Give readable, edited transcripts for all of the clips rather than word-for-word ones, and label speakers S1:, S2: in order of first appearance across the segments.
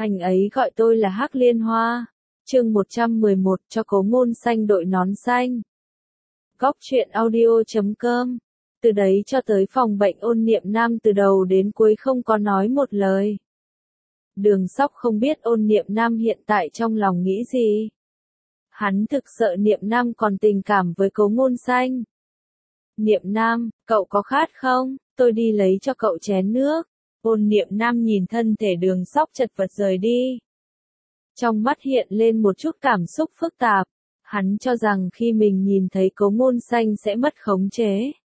S1: Anh ấy gọi tôi là Hắc Liên Hoa. Chương 111 cho Cố Ngôn Xanh đội nón xanh. Góc truyện audio.com. Từ đấy cho tới phòng bệnh Ôn Niệm Nam từ đầu đến cuối không có nói một lời. Đường Sóc không biết Ôn Niệm Nam hiện tại trong lòng nghĩ gì. Hắn thực sợ Niệm Nam còn tình cảm với Cố Ngôn Xanh. Niệm Nam, cậu có khát không? Tôi đi lấy cho cậu chén nước. Ôn Niệm Nam nhìn thân thể Đường Sóc chật vật rời đi. Trong mắt hiện lên một chút cảm xúc phức tạp. Hắn cho rằng khi mình nhìn thấy Cố Ngôn Xanh sẽ mất khống chế.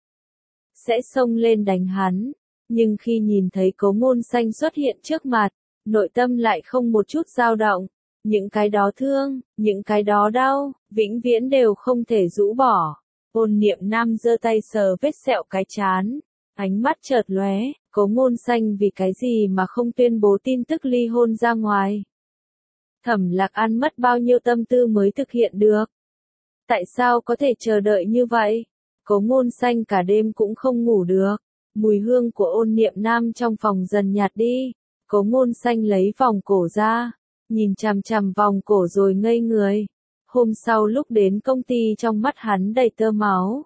S1: Sẽ xông lên đánh hắn. Nhưng khi nhìn thấy Cố Ngôn Xanh xuất hiện trước mặt, nội tâm lại không một chút dao động. Những cái đó thương, những cái đó đau, vĩnh viễn đều không thể rũ bỏ. Ôn Niệm Nam giơ tay sờ vết sẹo cái trán. Ánh mắt chợt lóe, Cố Ngôn Xanh vì cái gì mà không tuyên bố tin tức ly hôn ra ngoài. Thẩm Lạc An mất bao nhiêu tâm tư mới thực hiện được. Tại sao có thể chờ đợi như vậy? Cố Ngôn Xanh cả đêm cũng không ngủ được. Mùi hương của Ôn Niệm Nam trong phòng dần nhạt đi. Cố Ngôn Xanh lấy vòng cổ ra, nhìn chằm chằm vòng cổ rồi ngây người. Hôm sau lúc đến công ty trong mắt hắn đầy tơ máu.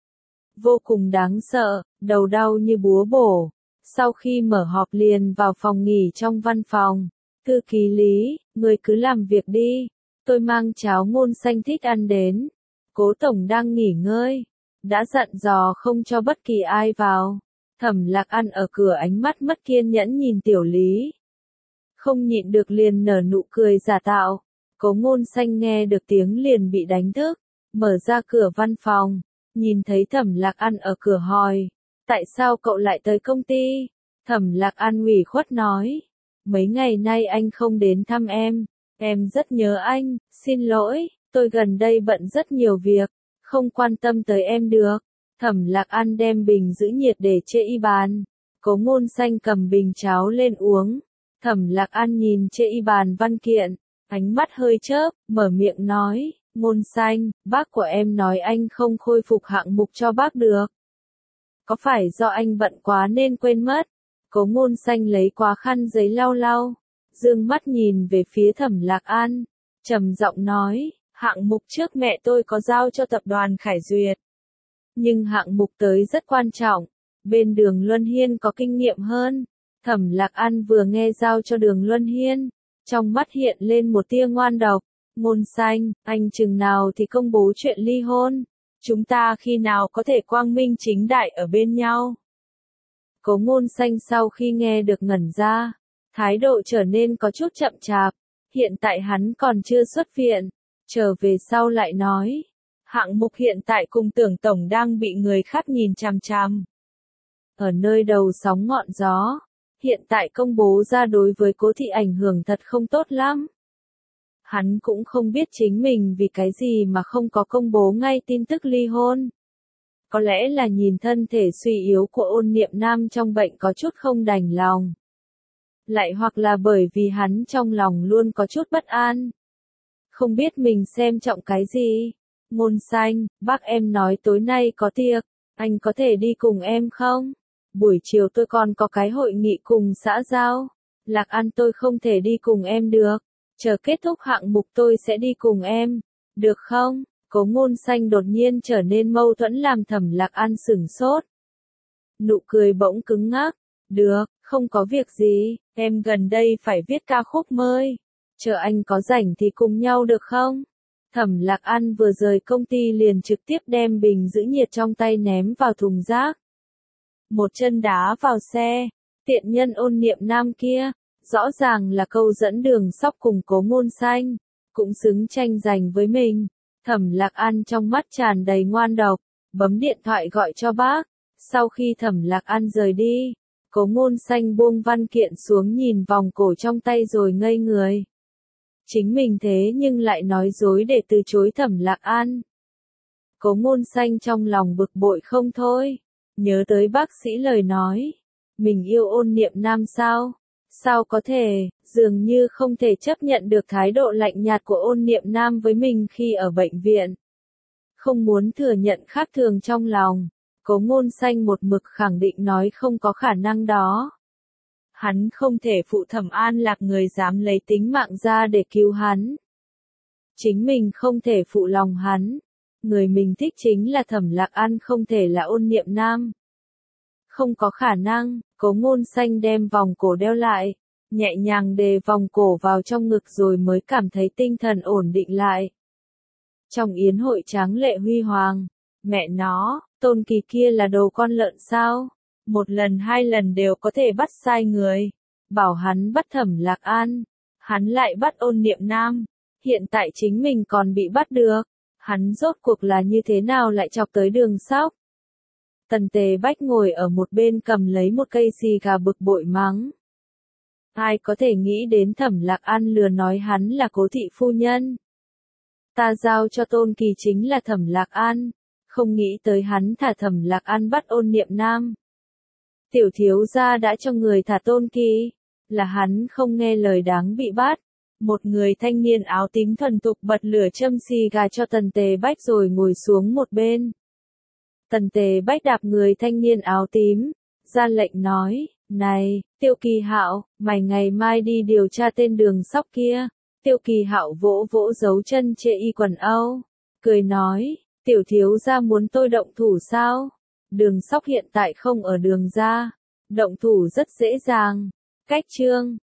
S1: Vô cùng đáng sợ, đầu đau như búa bổ. Sau khi mở họp liền vào phòng nghỉ trong văn phòng. Thư ký Lý, người cứ làm việc đi. Tôi mang cháo Ngôn Xanh thích ăn đến. Cố tổng đang nghỉ ngơi. Đã dặn dò không cho bất kỳ ai vào. Thẩm Lạc An ở cửa ánh mắt mất kiên nhẫn nhìn Tiểu Lý. Không nhịn được liền nở nụ cười giả tạo. Cố Ngôn Xanh nghe được tiếng liền bị đánh thức. Mở ra cửa văn phòng. Nhìn thấy Thẩm Lạc An ở cửa hỏi. Tại sao cậu lại tới công ty? Thẩm Lạc An ủy khuất nói. Mấy ngày nay anh không đến thăm em rất nhớ anh, xin lỗi, tôi gần đây bận rất nhiều việc, không quan tâm tới em được. Thẩm Lạc An đem bình giữ nhiệt để trên bàn. Cố Ngôn Xanh cầm bình cháo lên uống. Thẩm Lạc An nhìn trên bàn văn kiện, ánh mắt hơi chớp, mở miệng nói, Ngôn Xanh, bác của em nói anh không khôi phục hạng mục cho bác được. Có phải do anh bận quá nên quên mất? Cố Ngôn Xanh lấy quá khăn giấy lau lau, dương mắt nhìn về phía Thẩm Lạc An, trầm giọng nói, hạng mục trước mẹ tôi có giao cho tập đoàn Khải duyệt. Nhưng hạng mục tới rất quan trọng, bên Đường Luân Hiên có kinh nghiệm hơn. Thẩm Lạc An vừa nghe giao cho Đường Luân Hiên, trong mắt hiện lên một tia ngoan độc. Ngôn Xanh, anh chừng nào thì công bố chuyện ly hôn? Chúng ta khi nào có thể quang minh chính đại ở bên nhau? Cố Ngôn Xanh sau khi nghe được ngẩn ra, thái độ trở nên có chút chậm chạp. Hiện tại hắn còn chưa xuất viện, trở về sau lại nói. Hạng mục hiện tại cùng Tưởng tổng đang bị người khác nhìn chằm chằm. Ở nơi đầu sóng ngọn gió, hiện tại công bố ra đối với Cố thị ảnh hưởng thật không tốt lắm. Hắn cũng không biết chính mình vì cái gì mà không có công bố ngay tin tức ly hôn. Có lẽ là nhìn thân thể suy yếu của Ôn Niệm Nam trong bệnh có chút không đành lòng. Lại hoặc là bởi vì hắn trong lòng luôn có chút bất an. Không biết mình xem trọng cái gì. Ngôn Xanh, bác em nói tối nay có tiệc, anh có thể đi cùng em không? Buổi chiều tôi còn có cái hội nghị cùng xã giao. Lạc An tôi không thể đi cùng em được. Chờ kết thúc hạng mục tôi sẽ đi cùng em. Được không? Cố Ngôn Xanh đột nhiên trở nên mâu thuẫn làm Thẩm Lạc An sửng sốt. Nụ cười bỗng cứng ngắc. Được, không có việc gì, em gần đây phải viết ca khúc mới. Chờ anh có rảnh thì cùng nhau được không? Thẩm Lạc An vừa rời công ty liền trực tiếp đem bình giữ nhiệt trong tay ném vào thùng rác. Một chân đá vào xe, tiện nhân Ôn Niệm Nam kia, rõ ràng là câu dẫn Đường Sóc cùng Cố Ngôn Xanh, cũng xứng tranh giành với mình. Thẩm Lạc An trong mắt tràn đầy ngoan độc, bấm điện thoại gọi cho bác. Sau khi Thẩm Lạc An rời đi, Cố Ngôn Xanh buông văn kiện xuống nhìn vòng cổ trong tay rồi ngây người. Chính mình thế nhưng lại nói dối để từ chối Thẩm Lạc An. Cố Ngôn Xanh trong lòng bực bội không thôi, nhớ tới bác sĩ lời nói. Mình yêu Ôn Niệm Nam sao? Sao có thể, dường như không thể chấp nhận được thái độ lạnh nhạt của Ôn Niệm Nam với mình khi ở bệnh viện. Không muốn thừa nhận khác thường trong lòng, Cố Ngôn Xanh một mực khẳng định nói không có khả năng đó. Hắn không thể phụ Thẩm An Lạc người dám lấy tính mạng ra để cứu hắn. Chính mình không thể phụ lòng hắn. Người mình thích chính là Thẩm Lạc An, không thể là Ôn Niệm Nam. Không có khả năng. Cố Ngôn Xanh đem vòng cổ đeo lại, nhẹ nhàng đè vòng cổ vào trong ngực rồi mới cảm thấy tinh thần ổn định lại. Trong yến hội tráng lệ huy hoàng, mẹ nó, Tôn Kỳ kia là đồ con lợn sao? Một lần hai lần đều có thể bắt sai người. Bảo hắn bắt Thẩm Lạc An, hắn lại bắt Ôn Niệm Nam. Hiện tại chính mình còn bị bắt được. Hắn rốt cuộc là như thế nào lại chọc tới Đường Sóc? Tần Tề Bách ngồi ở một bên cầm lấy một cây xì gà bực bội mắng. Ai có thể nghĩ đến Thẩm Lạc An lừa nói hắn là Cố thị phu nhân. Ta giao cho Tôn Kỳ chính là Thẩm Lạc An, không nghĩ tới hắn thả Thẩm Lạc An bắt Ôn Niệm Nam. Tiểu thiếu gia đã cho người thả Tôn Kỳ, là hắn không nghe lời đáng bị bắt. Một người thanh niên áo tím thuần thục bật lửa châm xì gà cho Tần Tề Bách rồi ngồi xuống một bên. Tần Tề Bách đạp người thanh niên áo tím, ra lệnh nói, này, Tiêu Kỳ Hạo, mày ngày mai đi điều tra tên Đường Sóc kia. Tiêu Kỳ Hạo vỗ vỗ dấu chân chê y quần âu, cười nói, tiểu thiếu gia muốn tôi động thủ sao? Đường Sóc hiện tại không ở Đường gia, động thủ rất dễ dàng. Cách chương